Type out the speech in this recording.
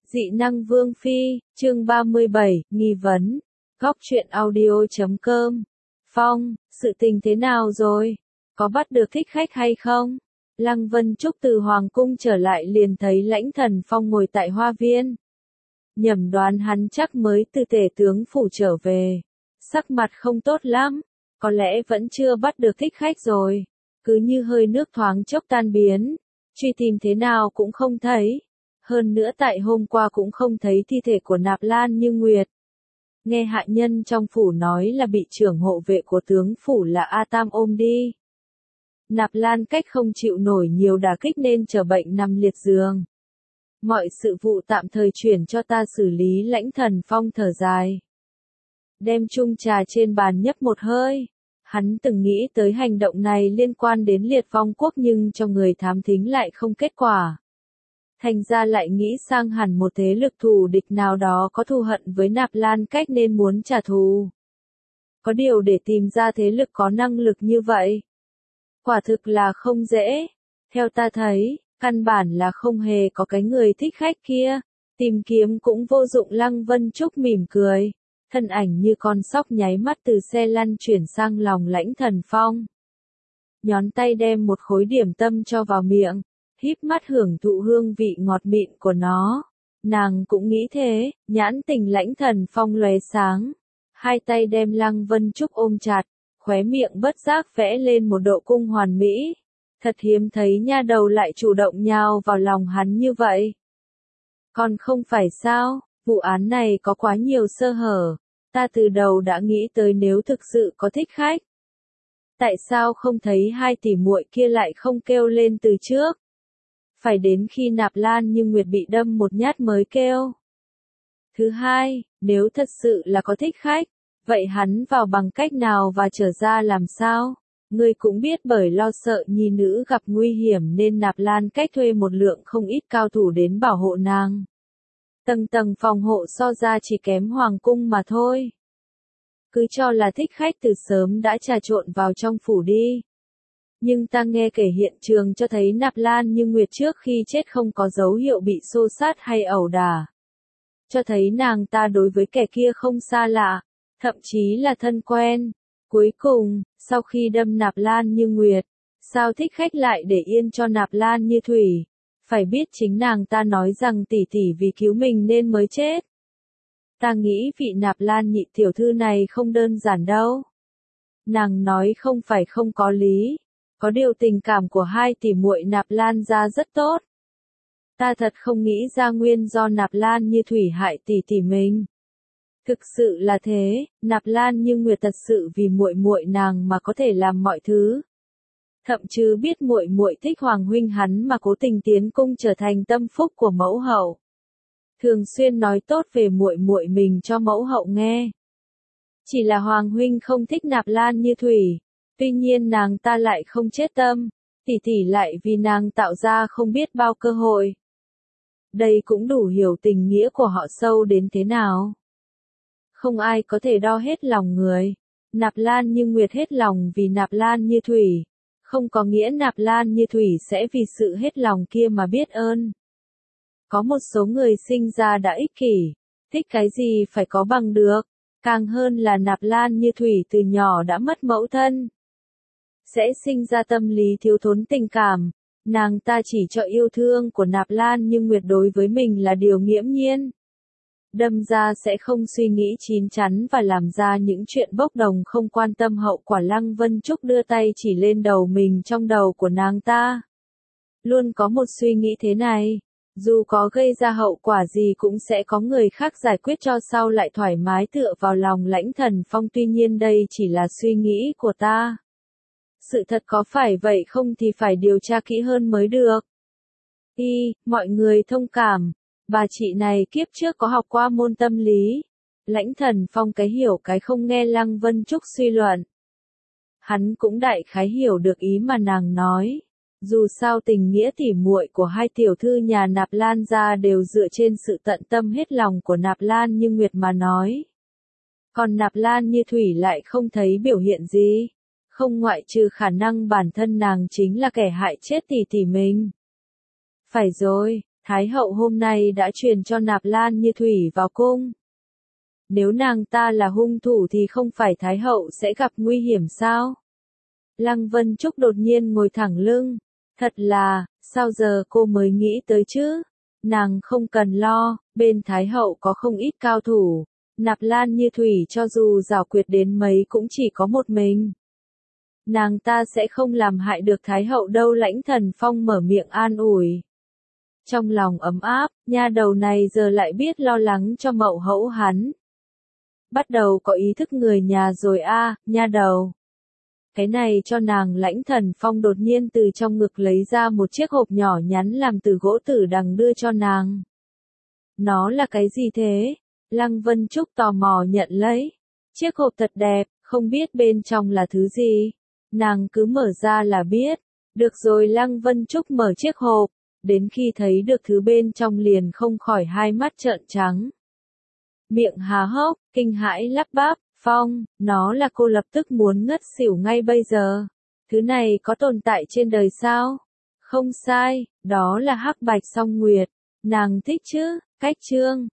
Dị năng Vương Phi, chương 37, nghi vấn. Góc truyện audio.com. Phong, sự tình thế nào rồi? Có bắt được thích khách hay không? Lăng Vân Trúc từ Hoàng Cung trở lại liền thấy Lãnh Thần Phong ngồi tại hoa viên. Nhẩm đoán hắn chắc mới từ Tể tướng phủ trở về. Sắc mặt không tốt lắm, có lẽ vẫn chưa bắt được thích khách rồi. Cứ như hơi nước thoáng chốc tan biến, truy tìm thế nào cũng không thấy. Hơn nữa tại hôm qua cũng không thấy thi thể của Nạp Lan Như Nguyệt. Nghe hạ nhân trong phủ nói là bị trưởng hộ vệ của tướng phủ là A Tam ôm đi. Nạp Lan Cách không chịu nổi nhiều đả kích nên trở bệnh nằm liệt giường. Mọi sự vụ tạm thời chuyển cho ta xử lý. Lãnh Thần Phong thở dài. Đem chung trà trên bàn nhấp một hơi. Hắn từng nghĩ tới hành động này liên quan đến Liệt Phong Quốc nhưng cho người thám thính lại không kết quả. Thành ra lại nghĩ sang hẳn một thế lực thù địch nào đó có thù hận với Nạp Lan Cách nên muốn trả thù. Có điều để tìm ra thế lực có năng lực như vậy, quả thực là không dễ. Theo ta thấy, căn bản là không hề có cái người thích khách kia. Tìm kiếm cũng vô dụng. Lăng Vân Trúc mỉm cười. Thân ảnh như con sóc nháy mắt từ xe lăn chuyển sang lòng Lãnh Thần Phong. Nhón tay đem một khối điểm tâm cho vào miệng, híp mắt hưởng thụ hương vị ngọt mịn của nó. Nàng cũng nghĩ thế, nhãn tình Lãnh Thần Phong lóe sáng. Hai tay đem Lăng Vân Trúc ôm chặt, khóe miệng bất giác vẽ lên một độ cung hoàn mỹ. Thật hiếm thấy nha đầu lại chủ động nhào vào lòng hắn như vậy. Còn không phải sao, vụ án này có quá nhiều sơ hở. Ta từ đầu đã nghĩ tới nếu thực sự có thích khách, tại sao không thấy hai tỷ muội kia lại không kêu lên từ trước? Phải đến khi Nạp Lan Như Nguyệt bị đâm một nhát mới kêu. Thứ hai, nếu thật sự là có thích khách, vậy hắn vào bằng cách nào và trở ra làm sao? Ngươi cũng biết bởi lo sợ nhi nữ gặp nguy hiểm nên Nạp Lan Cách thuê một lượng không ít cao thủ đến bảo hộ nàng. Tầng tầng phòng hộ so ra chỉ kém Hoàng Cung mà thôi. Cứ cho là thích khách từ sớm đã trà trộn vào trong phủ đi. Nhưng ta nghe kể hiện trường cho thấy Nạp Lan Như Nguyệt trước khi chết không có dấu hiệu bị xô xát hay ẩu đả. Cho thấy nàng ta đối với kẻ kia không xa lạ, thậm chí là thân quen. Cuối cùng, sau khi đâm Nạp Lan Như Nguyệt, sao thích khách lại để yên cho Nạp Lan Như Thủy? Phải biết chính nàng ta nói rằng tỷ tỷ vì cứu mình nên mới chết. Ta nghĩ vị Nạp Lan nhị tiểu thư này không đơn giản đâu. Nàng nói không phải không có lý. Có điều tình cảm của hai tỷ muội Nạp Lan gia rất tốt. Ta thật không nghĩ ra nguyên do Nạp Lan Như Thủy hại tỷ tỷ mình. Thực sự là thế, Nạp Lan Như Nguyệt thật sự vì muội muội nàng mà có thể làm mọi thứ. Thậm chí biết muội muội thích Hoàng huynh hắn mà cố tình tiến cung trở thành tâm phúc của mẫu hậu. Thường xuyên nói tốt về muội muội mình cho mẫu hậu nghe. Chỉ là Hoàng huynh không thích Nạp Lan Như Thủy. Tuy nhiên nàng ta lại không chết tâm, tỷ tỷ lại vì nàng tạo ra không biết bao cơ hội. Đây cũng đủ hiểu tình nghĩa của họ sâu đến thế nào. Không ai có thể đo hết lòng người. Nạp Lan Như Nguyệt hết lòng vì Nạp Lan Như Thủy, không có nghĩa Nạp Lan Như Thủy sẽ vì sự hết lòng kia mà biết ơn. Có một số người sinh ra đã ích kỷ, thích cái gì phải có bằng được, càng hơn là Nạp Lan Như Thủy từ nhỏ đã mất mẫu thân. Sẽ sinh ra tâm lý thiếu thốn tình cảm, nàng ta chỉ cho yêu thương của Nạp Lan Như Nguyệt đối với mình là điều nghiễm nhiên. Đâm ra sẽ không suy nghĩ chín chắn và làm ra những chuyện bốc đồng không quan tâm hậu quả. Lăng Vân Trúc đưa tay chỉ lên đầu mình trong đầu của nàng ta. Luôn có một suy nghĩ thế này, dù có gây ra hậu quả gì cũng sẽ có người khác giải quyết cho sau lại thoải mái tựa vào lòng Lãnh Thần Phong. Tuy nhiên đây chỉ là suy nghĩ của ta. Sự thật có phải vậy không thì phải điều tra kỹ hơn mới được. Mọi người thông cảm. Bà chị này kiếp trước có học qua môn tâm lý. Lãnh Thần Phong cái hiểu cái không nghe Lăng Vân Trúc suy luận. Hắn cũng đại khái hiểu được ý mà nàng nói. Dù sao tình nghĩa tỉ muội của hai tiểu thư nhà Nạp Lan gia đều dựa trên sự tận tâm hết lòng của Nạp Lan Như Nguyệt mà nói. Còn Nạp Lan Như Thủy lại không thấy biểu hiện gì. Không ngoại trừ khả năng bản thân nàng chính là kẻ hại chết tỷ tỷ mình. Phải rồi. Thái hậu hôm nay đã truyền cho Nạp Lan Như Thủy vào cung. Nếu nàng ta là hung thủ thì không phải Thái hậu sẽ gặp nguy hiểm sao? Lăng Vân Trúc đột nhiên ngồi thẳng lưng. Thật là, sao giờ cô mới nghĩ tới chứ? Nàng không cần lo, bên Thái hậu có không ít cao thủ. Nạp Lan Như Thủy cho dù giảo quyệt đến mấy cũng chỉ có một mình. Nàng ta sẽ không làm hại được Thái hậu đâu. Lãnh Thần Phong mở miệng an ủi. Trong lòng ấm áp, nha đầu này giờ lại biết lo lắng cho mậu hẫu hắn. Bắt đầu có ý thức người nhà rồi a, nha đầu. Cái này cho nàng. Lãnh Thần Phong đột nhiên từ trong ngực lấy ra một chiếc hộp nhỏ nhắn làm từ gỗ tử đằng đưa cho nàng. Nó là cái gì thế? Lăng Vân Trúc tò mò nhận lấy. Chiếc hộp thật đẹp, không biết bên trong là thứ gì. Nàng cứ mở ra là biết. Được rồi, Lăng Vân Trúc mở chiếc hộp. Đến khi thấy được thứ bên trong liền không khỏi hai mắt trợn trắng. Miệng há hốc, kinh hãi lắp bắp. Phong, nó là cô lập tức muốn ngất xỉu ngay bây giờ. Thứ này có tồn tại trên đời sao? Không sai, đó là hắc bạch song nguyệt. Nàng thích chứ? Cách chương